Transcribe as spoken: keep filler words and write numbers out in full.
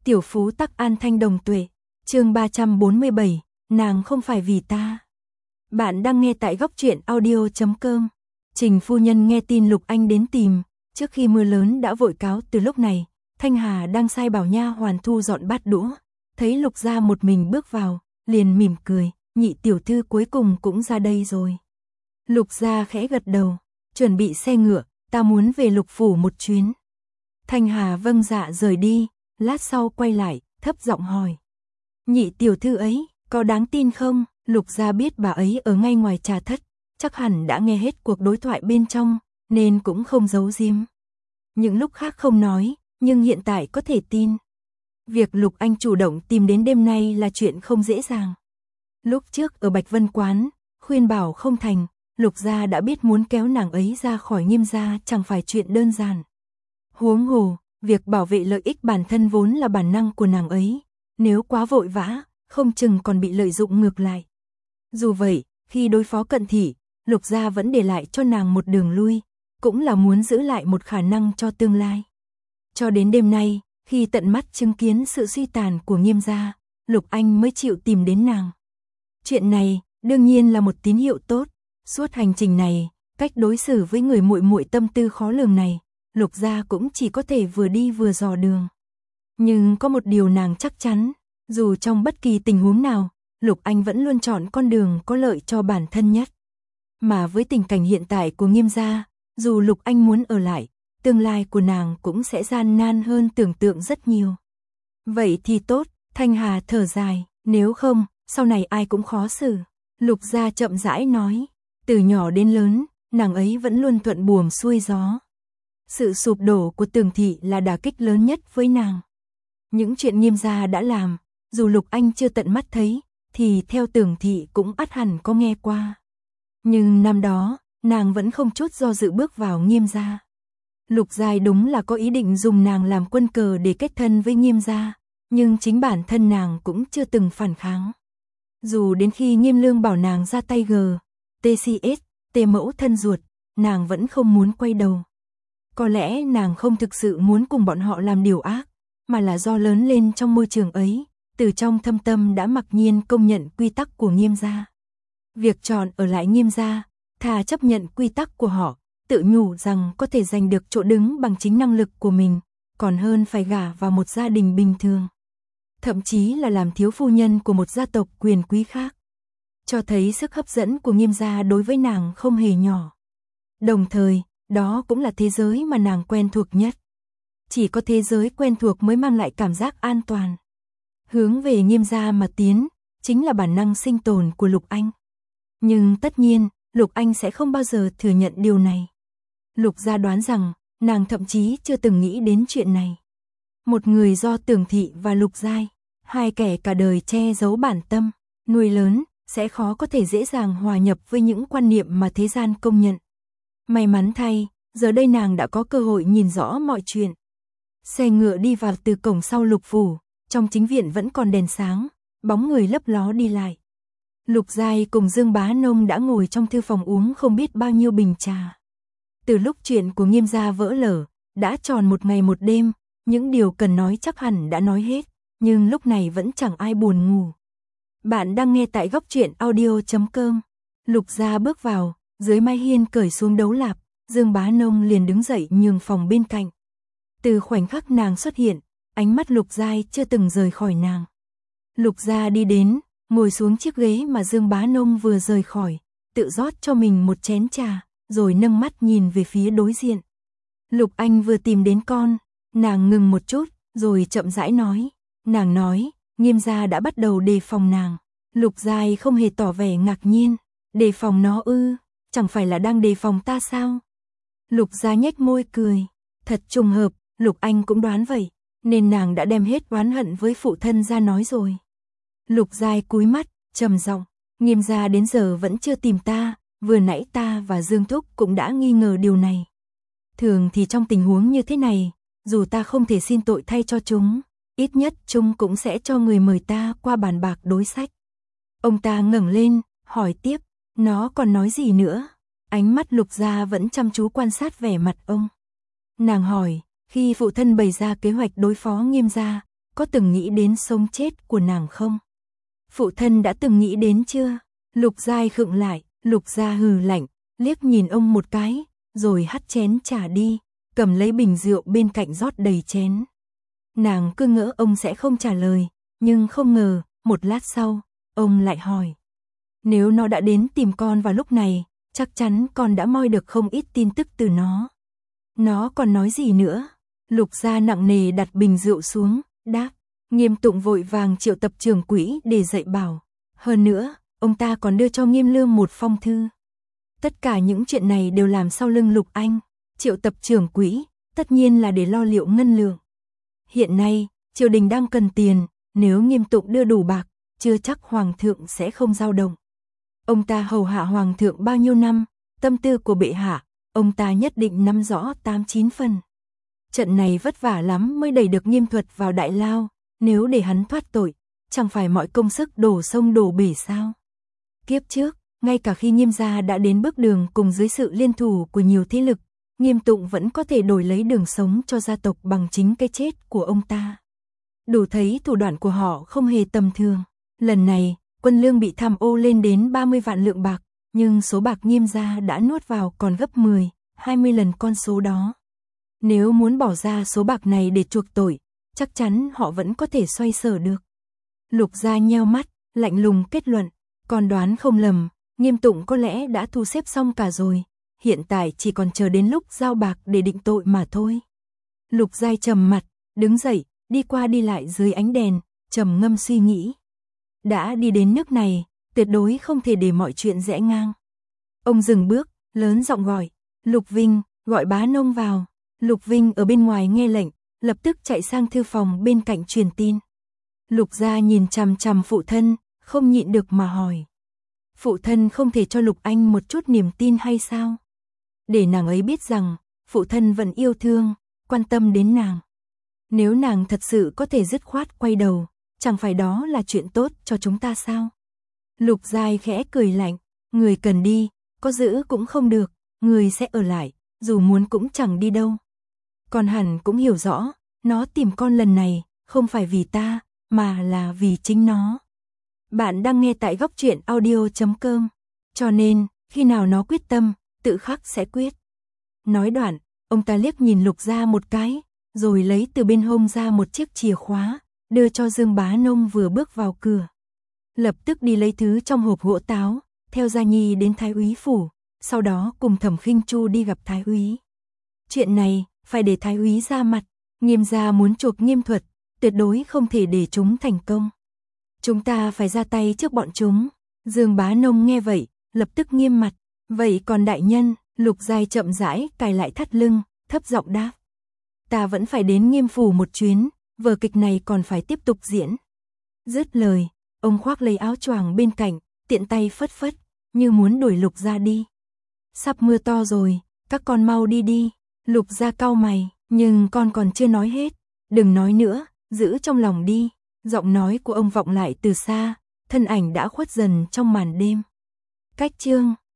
Tiểu phú tắc an thanh đồng tuệ, chương ba trăm bốn mươi bảy, nàng không phải vì ta. Bạn đang nghe tại góc truyện audio chấm com. Trình phu nhân nghe tin Lục Anh đến tìm, trước khi mưa lớn đã vội cáo từ lúc này. Thanh Hà đang sai bảo nha hoàn thu dọn bát đũa, thấy Lục gia một mình bước vào, liền mỉm cười, nhị tiểu thư cuối cùng cũng ra đây rồi. Lục gia khẽ gật đầu, chuẩn bị xe ngựa, ta muốn về Lục phủ một chuyến. Thanh Hà vâng dạ rời đi, lát sau quay lại, thấp giọng hỏi. Nhị tiểu thư ấy, có đáng tin không? Lục gia biết bà ấy ở ngay ngoài trà thất, chắc hẳn đã nghe hết cuộc đối thoại bên trong, nên cũng không giấu giếm. Những lúc khác không nói, nhưng hiện tại có thể tin. Việc Lục Anh chủ động tìm đến đêm nay là chuyện không dễ dàng. Lúc trước ở Bạch Vân Quán, khuyên bảo không thành, Lục gia đã biết muốn kéo nàng ấy ra khỏi Nghiêm gia chẳng phải chuyện đơn giản. Huống hồ, việc bảo vệ lợi ích bản thân vốn là bản năng của nàng ấy, nếu quá vội vã, không chừng còn bị lợi dụng ngược lại. Dù vậy, khi đối phó Cận Thị, Lục gia vẫn để lại cho nàng một đường lui, cũng là muốn giữ lại một khả năng cho tương lai. Cho đến đêm nay, khi tận mắt chứng kiến sự suy tàn của Nghiêm gia, Lục Anh mới chịu tìm đến nàng. Chuyện này, đương nhiên là một tín hiệu tốt. Suốt hành trình này, cách đối xử với người muội muội tâm tư khó lường này, Lục gia cũng chỉ có thể vừa đi vừa dò đường. Nhưng có một điều nàng chắc chắn, dù trong bất kỳ tình huống nào, Lục Anh vẫn luôn chọn con đường có lợi cho bản thân nhất. Mà với tình cảnh hiện tại của Nghiêm gia, dù Lục Anh muốn ở lại, tương lai của nàng cũng sẽ gian nan hơn tưởng tượng rất nhiều. Vậy thì tốt, Thanh Hà thở dài, nếu không, sau này ai cũng khó xử. Lục gia chậm rãi nói, từ nhỏ đến lớn, nàng ấy vẫn luôn thuận buồm xuôi gió. Sự sụp đổ của Tường Thị là đả kích lớn nhất với nàng. Những chuyện Nghiêm gia đã làm, dù Lục Anh chưa tận mắt thấy, thì theo Tường Thị cũng ắt hẳn có nghe qua. Nhưng năm đó, nàng vẫn không chút do dự bước vào Nghiêm gia. Lục Giai đúng là có ý định dùng nàng làm quân cờ để kết thân với Nghiêm gia, nhưng chính bản thân nàng cũng chưa từng phản kháng. Dù đến khi Nghiêm Lương bảo nàng ra tay G, tê xê ét, tê mẫu thân ruột, nàng vẫn không muốn quay đầu. Có lẽ nàng không thực sự muốn cùng bọn họ làm điều ác, mà là do lớn lên trong môi trường ấy, từ trong thâm tâm đã mặc nhiên công nhận quy tắc của Nghiêm gia. Việc chọn ở lại Nghiêm gia, thà chấp nhận quy tắc của họ, tự nhủ rằng có thể giành được chỗ đứng bằng chính năng lực của mình, còn hơn phải gả vào một gia đình bình thường. Thậm chí là làm thiếu phu nhân của một gia tộc quyền quý khác. Cho thấy sức hấp dẫn của Nghiêm gia đối với nàng không hề nhỏ. Đồng thời, đó cũng là thế giới mà nàng quen thuộc nhất. Chỉ có thế giới quen thuộc mới mang lại cảm giác an toàn. Hướng về Nghiêm gia mà tiến, chính là bản năng sinh tồn của Lục Anh. Nhưng tất nhiên, Lục Anh sẽ không bao giờ thừa nhận điều này. Lục gia đoán rằng, nàng thậm chí chưa từng nghĩ đến chuyện này. Một người do Tường Thị và Lục Giai, hai kẻ cả đời che giấu bản tâm, nuôi lớn, sẽ khó có thể dễ dàng hòa nhập với những quan niệm mà thế gian công nhận. May mắn thay, giờ đây nàng đã có cơ hội nhìn rõ mọi chuyện. Xe ngựa đi vào từ cổng sau Lục phủ, trong chính viện vẫn còn đèn sáng, bóng người lấp ló đi lại. Lục Giai cùng Dương Bá Nông đã ngồi trong thư phòng uống không biết bao nhiêu bình trà. Từ lúc chuyện của Nghiêm gia vỡ lở, đã tròn một ngày một đêm, những điều cần nói chắc hẳn đã nói hết, nhưng lúc này vẫn chẳng ai buồn ngủ. Bạn đang nghe tại góc truyện audio chấm com. Lục gia bước vào, dưới mái hiên cởi xuống đấu lạp, Dương Bá Nông liền đứng dậy nhường phòng bên cạnh. Từ khoảnh khắc nàng xuất hiện, ánh mắt Lục Giai chưa từng rời khỏi nàng. Lục gia đi đến, ngồi xuống chiếc ghế mà Dương Bá Nông vừa rời khỏi, tự rót cho mình một chén trà, rồi nâng mắt nhìn về phía đối diện. Lục Anh vừa tìm đến con, nàng ngừng một chút, rồi chậm rãi nói. Nàng nói, Nghiêm gia đã bắt đầu đề phòng nàng. Lục Giai không hề tỏ vẻ ngạc nhiên. Đề phòng nó ư, chẳng phải là đang đề phòng ta sao? Lục gia nhếch môi cười. Thật trùng hợp, Lục Anh cũng đoán vậy, nên nàng đã đem hết oán hận với phụ thân ra nói rồi. Lục Giai cúi mắt, trầm giọng, Nghiêm gia đến giờ vẫn chưa tìm ta, vừa nãy ta và Dương Thúc cũng đã nghi ngờ điều này. Thường thì trong tình huống như thế này, dù ta không thể xin tội thay cho chúng, ít nhất chúng cũng sẽ cho người mời ta qua bàn bạc đối sách. Ông ta ngẩng lên, hỏi tiếp, nó còn nói gì nữa? Ánh mắt Lục gia vẫn chăm chú quan sát vẻ mặt ông. Nàng hỏi, khi phụ thân bày ra kế hoạch đối phó Nghiêm gia, có từng nghĩ đến sống chết của nàng không? Phụ thân đã từng nghĩ đến chưa? Lục Giai khựng lại, Lục Gia hừ lạnh, liếc nhìn ông một cái, rồi hắt chén trà đi, cầm lấy bình rượu bên cạnh rót đầy chén. Nàng cứ ngỡ ông sẽ không trả lời, nhưng không ngờ, một lát sau, ông lại hỏi. Nếu nó đã đến tìm con vào lúc này, chắc chắn con đã moi được không ít tin tức từ nó. Nó còn nói gì nữa? Lục Gia nặng nề đặt bình rượu xuống, đáp. Nghiêm Tụng vội vàng triệu tập trưởng quỹ để dạy bảo. Hơn nữa, ông ta còn đưa cho Nghiêm Lương một phong thư. Tất cả những chuyện này đều làm sau lưng Lục Anh. Triệu tập trưởng quỹ, tất nhiên là để lo liệu ngân lượng. Hiện nay, triều đình đang cần tiền, nếu Nghiêm Tụng đưa đủ bạc, chưa chắc Hoàng thượng sẽ không dao động. Ông ta hầu hạ Hoàng thượng bao nhiêu năm, tâm tư của bệ hạ, ông ta nhất định nắm rõ tám chín phần. Trận này vất vả lắm mới đẩy được Nghiêm Thuật vào đại lao, nếu để hắn thoát tội, chẳng phải mọi công sức đổ sông đổ bể sao? Kiếp trước, ngay cả khi Nghiêm gia đã đến bước đường cùng dưới sự liên thủ của nhiều thế lực, Nghiêm Tụng vẫn có thể đổi lấy đường sống cho gia tộc bằng chính cái chết của ông ta. Đủ thấy thủ đoạn của họ không hề tầm thường. Lần này, quân lương bị tham ô lên đến ba mươi vạn lượng bạc, nhưng số bạc Nghiêm gia đã nuốt vào còn gấp mười, hai mươi lần con số đó. Nếu muốn bỏ ra số bạc này để chuộc tội, chắc chắn họ vẫn có thể xoay sở được. Lục Gia nheo mắt, lạnh lùng kết luận, con đoán không lầm, Nghiêm Tụng có lẽ đã thu xếp xong cả rồi, hiện tại chỉ còn chờ đến lúc giao bạc để định tội mà thôi. Lục Giai trầm mặt, đứng dậy, đi qua đi lại dưới ánh đèn, trầm ngâm suy nghĩ. Đã đi đến nước này, tuyệt đối không thể để mọi chuyện rẽ ngang. Ông dừng bước, lớn giọng gọi, Lục Vinh, gọi bá nông vào. Lục Vinh ở bên ngoài nghe lệnh, lập tức chạy sang thư phòng bên cạnh truyền tin. Lục Gia nhìn chằm chằm phụ thân, không nhịn được mà hỏi. Phụ thân không thể cho Lục Anh một chút niềm tin hay sao? Để nàng ấy biết rằng, phụ thân vẫn yêu thương, quan tâm đến nàng. Nếu nàng thật sự có thể dứt khoát quay đầu, chẳng phải đó là chuyện tốt cho chúng ta sao? Lục Giai khẽ cười lạnh, người cần đi, có giữ cũng không được, người sẽ ở lại, dù muốn cũng chẳng đi đâu. Con hẳn cũng hiểu rõ, nó tìm con lần này, không phải vì ta, mà là vì chính nó. Bạn đang nghe tại góc truyện audio chấm com, cho nên, khi nào nó quyết tâm, tự khắc sẽ quyết. Nói đoạn, ông ta liếc nhìn Lục Gia một cái, rồi lấy từ bên hông ra một chiếc chìa khóa, đưa cho Dương Bá Nông vừa bước vào cửa. Lập tức đi lấy thứ trong hộp gỗ táo, theo Gia Nhi đến Thái úy phủ, sau đó cùng Thẩm Khinh Chu đi gặp Thái úy. Chuyện này, phải để Thái úy ra mặt, Nghiêm gia muốn chuộc Nghiêm Thuật, tuyệt đối không thể để chúng thành công. Chúng ta phải ra tay trước bọn chúng. Dương Bá Nông nghe vậy, lập tức nghiêm mặt. Vậy còn đại nhân? Lục Giai chậm rãi cài lại thắt lưng, thấp giọng đáp. Ta vẫn phải đến Nghiêm phủ một chuyến, vở kịch này còn phải tiếp tục diễn. Dứt lời, ông khoác lấy áo choàng bên cạnh, tiện tay phất phất, như muốn đuổi Lục Gia đi. Sắp mưa to rồi, các con mau đi đi. Lục Gia cau mày, nhưng con còn chưa nói hết. Đừng nói nữa, giữ trong lòng đi. Giọng nói của ông vọng lại từ xa, thân ảnh đã khuất dần trong màn đêm. Cách chương